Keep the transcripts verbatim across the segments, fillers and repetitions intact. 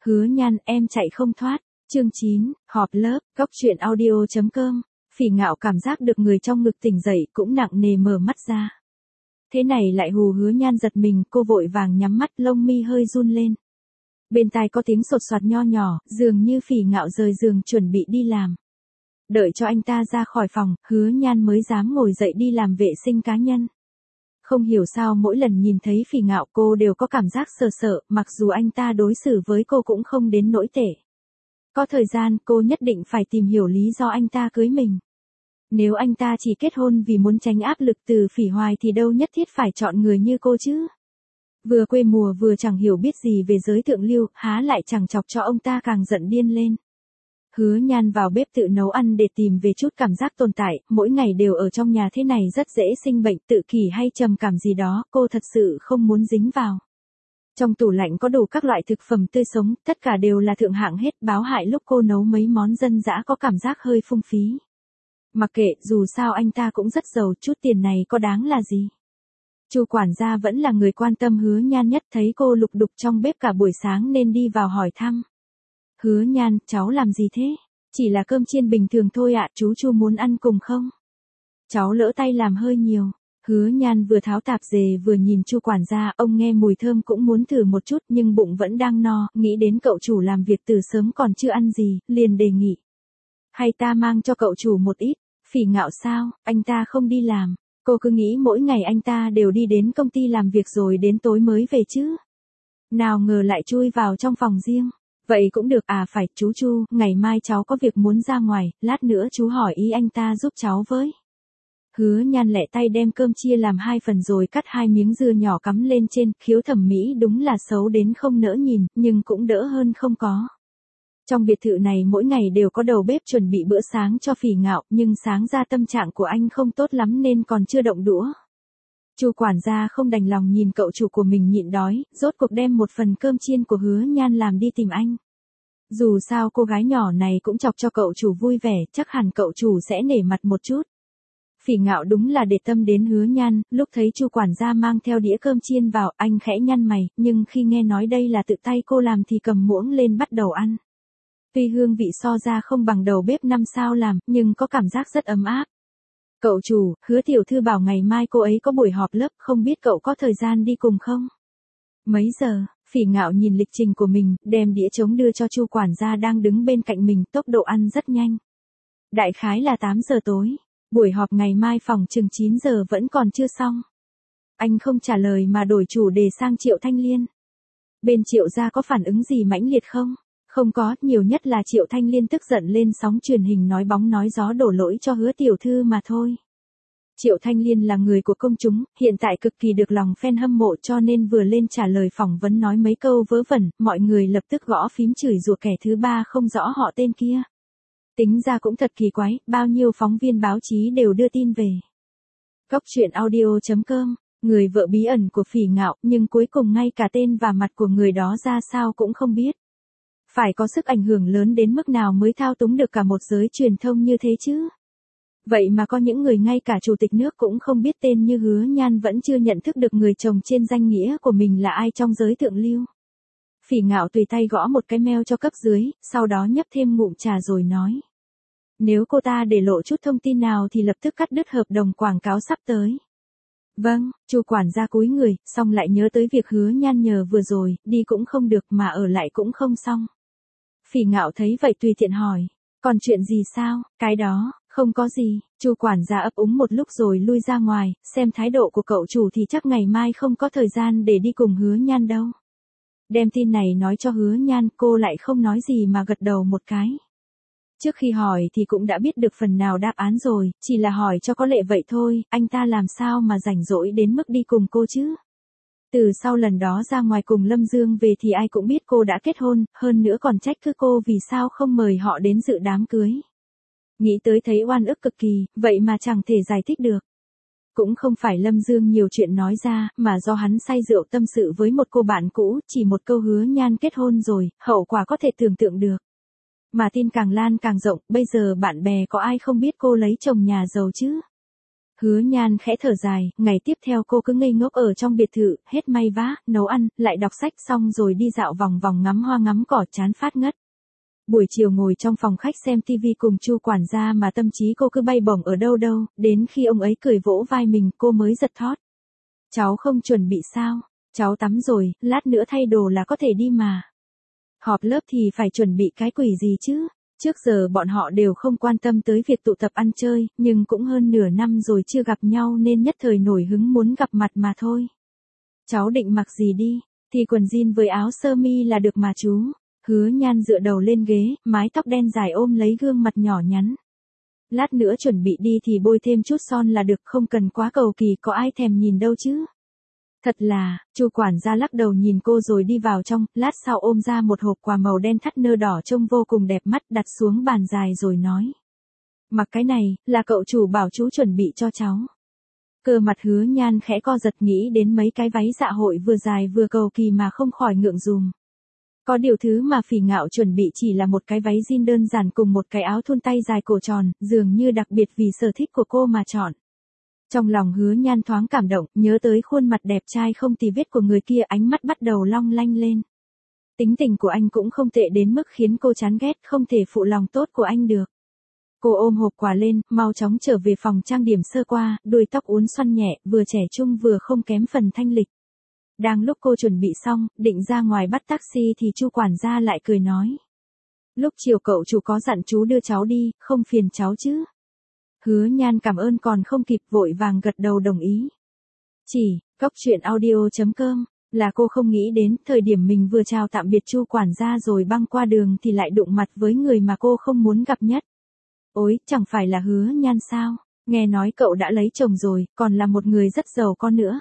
Hứa Nhan, em chạy không thoát. Chương chín, họp lớp, góc truyện audio chấm com. Phỉ Ngạo cảm giác được người trong ngực tỉnh dậy cũng nặng nề mở mắt ra. Thế này lại hù Hứa Nhan giật mình, cô vội vàng nhắm mắt, lông mi hơi run lên. Bên tai có tiếng sột soạt nho nhỏ, dường như Phỉ Ngạo rời giường chuẩn bị đi làm. Đợi cho anh ta ra khỏi phòng, Hứa Nhan mới dám ngồi dậy đi làm vệ sinh cá nhân. Không hiểu sao mỗi lần nhìn thấy Phỉ Ngạo cô đều có cảm giác sợ sợ, mặc dù anh ta đối xử với cô cũng không đến nỗi tệ. Có thời gian cô nhất định phải tìm hiểu lý do anh ta cưới mình. Nếu anh ta chỉ kết hôn vì muốn tránh áp lực từ Phỉ Hoài thì đâu nhất thiết phải chọn người như cô chứ. Vừa quê mùa vừa chẳng hiểu biết gì về giới thượng lưu, há lại chẳng chọc cho ông ta càng giận điên lên. Hứa Nhan vào bếp tự nấu ăn để tìm về chút cảm giác tồn tại, mỗi ngày đều ở trong nhà thế này rất dễ sinh bệnh, tự kỷ hay trầm cảm gì đó, cô thật sự không muốn dính vào. Trong tủ lạnh có đủ các loại thực phẩm tươi sống, tất cả đều là thượng hạng hết, báo hại lúc cô nấu mấy món dân dã có cảm giác hơi phung phí. Mặc kệ, dù sao anh ta cũng rất giàu, chút tiền này có đáng là gì. Chu quản gia vẫn là người quan tâm Hứa Nhan nhất, thấy cô lục đục trong bếp cả buổi sáng nên đi vào hỏi thăm. Hứa Nhan, cháu làm gì thế? Chỉ là cơm chiên bình thường thôi ạ, chú Chu muốn ăn cùng không? Cháu lỡ tay làm hơi nhiều. Hứa Nhan vừa tháo tạp dề vừa nhìn Chu quản gia, ông nghe mùi thơm cũng muốn thử một chút nhưng bụng vẫn đang no, nghĩ đến cậu chủ làm việc từ sớm còn chưa ăn gì, liền đề nghị. Hay ta mang cho cậu chủ một ít. Phỉ Ngạo sao, anh ta không đi làm. Cô cứ nghĩ mỗi ngày anh ta đều đi đến công ty làm việc rồi đến tối mới về chứ. Nào ngờ lại chui vào trong phòng riêng. Vậy cũng được à, phải, chú Chu, ngày mai cháu có việc muốn ra ngoài, lát nữa chú hỏi ý anh ta giúp cháu với. Hứa Nhan lẹ tay đem cơm chia làm hai phần rồi cắt hai miếng dưa nhỏ cắm lên trên, khiếu thẩm mỹ đúng là xấu đến không nỡ nhìn, nhưng cũng đỡ hơn không có. Trong biệt thự này mỗi ngày đều có đầu bếp chuẩn bị bữa sáng cho Phỉ Ngạo, nhưng sáng ra tâm trạng của anh không tốt lắm nên còn chưa động đũa. Chu quản gia không đành lòng nhìn cậu chủ của mình nhịn đói, rốt cuộc đem một phần cơm chiên của Hứa Nhan làm đi tìm anh. Dù sao cô gái nhỏ này cũng chọc cho cậu chủ vui vẻ, chắc hẳn cậu chủ sẽ nể mặt một chút. Phỉ Ngạo đúng là để tâm đến Hứa Nhan, lúc thấy Chu quản gia mang theo đĩa cơm chiên vào, anh khẽ nhăn mày, nhưng khi nghe nói đây là tự tay cô làm thì cầm muỗng lên bắt đầu ăn. Tuy hương vị so ra không bằng đầu bếp năm sao làm, nhưng có cảm giác rất ấm áp. Cậu chủ, Hứa tiểu thư bảo ngày mai cô ấy có buổi họp lớp, không biết cậu có thời gian đi cùng không? Mấy giờ? Phỉ Ngạo nhìn lịch trình của mình, đem đĩa trống đưa cho Chu quản gia đang đứng bên cạnh mình, tốc độ ăn rất nhanh. Đại khái là tám giờ tối, buổi họp ngày mai phòng chừng chín giờ vẫn còn chưa xong. Anh không trả lời mà đổi chủ đề sang Triệu Thanh Liên. Bên Triệu gia có phản ứng gì mãnh liệt không? Không có, nhiều nhất là Triệu Thanh Liên tức giận lên sóng truyền hình nói bóng nói gió đổ lỗi cho Hứa tiểu thư mà thôi. Triệu Thanh Liên là người của công chúng, hiện tại cực kỳ được lòng fan hâm mộ cho nên vừa lên trả lời phỏng vấn nói mấy câu vớ vẩn, mọi người lập tức gõ phím chửi rủa kẻ thứ ba không rõ họ tên kia. Tính ra cũng thật kỳ quái, bao nhiêu phóng viên báo chí đều đưa tin về. Góc truyện audio chấm com, người vợ bí ẩn của Phỉ Ngạo, nhưng cuối cùng ngay cả tên và mặt của người đó ra sao cũng không biết. Phải có sức ảnh hưởng lớn đến mức nào mới thao túng được cả một giới truyền thông như thế chứ? Vậy mà có những người ngay cả chủ tịch nước cũng không biết tên như Hứa Nhan vẫn chưa nhận thức được người chồng trên danh nghĩa của mình là ai trong giới thượng lưu. Phỉ Ngạo tùy tay gõ một cái mail cho cấp dưới, sau đó nhấp thêm ngụm trà rồi nói. Nếu cô ta để lộ chút thông tin nào thì lập tức cắt đứt hợp đồng quảng cáo sắp tới. Vâng, Chu quản gia cúi người, xong lại nhớ tới việc Hứa Nhan nhờ vừa rồi, đi cũng không được mà ở lại cũng không xong. Phỉ Ngạo thấy vậy tùy tiện hỏi, còn chuyện gì sao? Cái đó, không có gì. Chu quản gia ấp úng một lúc rồi lui ra ngoài, xem thái độ của cậu chủ thì chắc ngày mai không có thời gian để đi cùng Hứa Nhan đâu. Đem tin này nói cho Hứa Nhan, cô lại không nói gì mà gật đầu một cái. Trước khi hỏi thì cũng đã biết được phần nào đáp án rồi, chỉ là hỏi cho có lệ vậy thôi, anh ta làm sao mà rảnh rỗi đến mức đi cùng cô chứ? Từ sau lần đó ra ngoài cùng Lâm Dương về thì ai cũng biết cô đã kết hôn, hơn nữa còn trách cứ cô vì sao không mời họ đến dự đám cưới. Nghĩ tới thấy oan ức cực kỳ, vậy mà chẳng thể giải thích được. Cũng không phải Lâm Dương nhiều chuyện nói ra, mà do hắn say rượu tâm sự với một cô bạn cũ, chỉ một câu Hứa Nhan kết hôn rồi, hậu quả có thể tưởng tượng được. Mà tin càng lan càng rộng, bây giờ bạn bè có ai không biết cô lấy chồng nhà giàu chứ? Hứa Nhan khẽ thở dài, ngày tiếp theo cô cứ ngây ngốc ở trong biệt thự, hết may vá, nấu ăn, lại đọc sách xong rồi đi dạo vòng vòng ngắm hoa ngắm cỏ chán phát ngất. Buổi chiều ngồi trong phòng khách xem tivi cùng Chu quản gia mà tâm trí cô cứ bay bổng ở đâu đâu, đến khi ông ấy cười vỗ vai mình cô mới giật thót. Cháu không chuẩn bị sao? Cháu tắm rồi, lát nữa thay đồ là có thể đi mà. Họp lớp thì phải chuẩn bị cái quỷ gì chứ? Trước giờ bọn họ đều không quan tâm tới việc tụ tập ăn chơi, nhưng cũng hơn nửa năm rồi chưa gặp nhau nên nhất thời nổi hứng muốn gặp mặt mà thôi. Cháu định mặc gì đi? Thì quần jean với áo sơ mi là được mà chú. Hứa Nhan dựa đầu lên ghế, mái tóc đen dài ôm lấy gương mặt nhỏ nhắn. Lát nữa chuẩn bị đi thì bôi thêm chút son là được, không cần quá cầu kỳ, có ai thèm nhìn đâu chứ. Thật là, Chu quản gia lắc đầu nhìn cô rồi đi vào trong, lát sau ôm ra một hộp quà màu đen thắt nơ đỏ trông vô cùng đẹp mắt đặt xuống bàn dài rồi nói. Mặc cái này, là cậu chủ bảo chú chuẩn bị cho cháu. Cơ mặt Hứa Nhan khẽ co giật nghĩ đến mấy cái váy dạ hội vừa dài vừa cầu kỳ mà không khỏi ngượng dùm. Có điều thứ mà Phỉ Ngạo chuẩn bị chỉ là một cái váy jean đơn giản cùng một cái áo thun tay dài cổ tròn, dường như đặc biệt vì sở thích của cô mà chọn. Trong lòng Hứa Nhan thoáng cảm động, nhớ tới khuôn mặt đẹp trai không tì vết của người kia, ánh mắt bắt đầu long lanh lên. Tính tình của anh cũng không tệ đến mức khiến cô chán ghét, không thể phụ lòng tốt của anh được. Cô ôm hộp quà lên, mau chóng trở về phòng trang điểm sơ qua, đuôi tóc uốn xoăn nhẹ, vừa trẻ trung vừa không kém phần thanh lịch. Đang lúc cô chuẩn bị xong, định ra ngoài bắt taxi thì Chu quản gia lại cười nói. Lúc chiều cậu chủ có dặn chú đưa cháu đi, không phiền cháu chứ. Hứa Nhan cảm ơn còn không kịp vội vàng gật đầu đồng ý. Chỉ, cốc truyện audio chấm com, là cô không nghĩ đến, thời điểm mình vừa chào tạm biệt Chu quản gia rồi băng qua đường thì lại đụng mặt với người mà cô không muốn gặp nhất. Ôi, chẳng phải là Hứa Nhan sao, nghe nói cậu đã lấy chồng rồi, còn là một người rất giàu con nữa.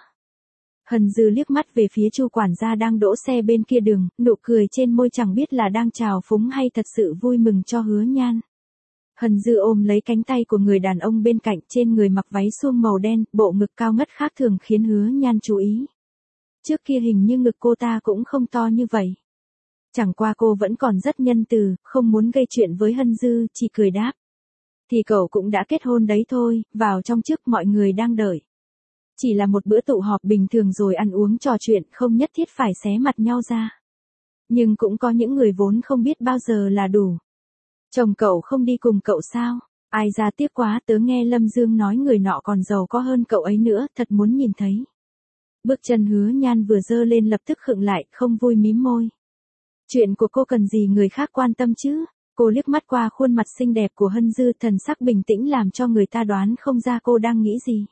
Hân Dư liếc mắt về phía Chu quản gia đang đỗ xe bên kia đường, nụ cười trên môi chẳng biết là đang chào phúng hay thật sự vui mừng cho Hứa Nhan. Hân Dư ôm lấy cánh tay của người đàn ông bên cạnh, trên người mặc váy suông màu đen, bộ ngực cao ngất khác thường khiến Hứa Nhan chú ý. Trước kia hình như ngực cô ta cũng không to như vậy. Chẳng qua cô vẫn còn rất nhân từ, không muốn gây chuyện với Hân Dư, chỉ cười đáp. Thì cậu cũng đã kết hôn đấy thôi, vào trong trước mọi người đang đợi. Chỉ là một bữa tụ họp bình thường rồi ăn uống trò chuyện, không nhất thiết phải xé mặt nhau ra. Nhưng cũng có những người vốn không biết bao giờ là đủ. Chồng cậu không đi cùng cậu sao? Ai ra tiếc quá, tớ nghe Lâm Dương nói người nọ còn giàu có hơn cậu ấy nữa, thật muốn nhìn thấy. Bước chân Hứa Nhan vừa dơ lên lập tức khựng lại, không vui mím môi. Chuyện của cô cần gì người khác quan tâm chứ? Cô liếc mắt qua khuôn mặt xinh đẹp của Hân Dư, thần sắc bình tĩnh làm cho người ta đoán không ra cô đang nghĩ gì.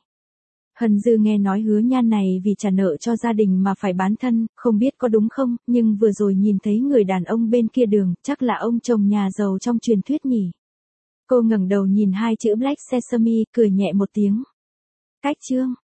Hân Dư nghe nói Hứa Nhan này vì trả nợ cho gia đình mà phải bán thân, không biết có đúng không, nhưng vừa rồi nhìn thấy người đàn ông bên kia đường, chắc là ông chồng nhà giàu trong truyền thuyết nhỉ. Cô ngẩng đầu nhìn hai chữ Black Sesame, cười nhẹ một tiếng. Cách chương.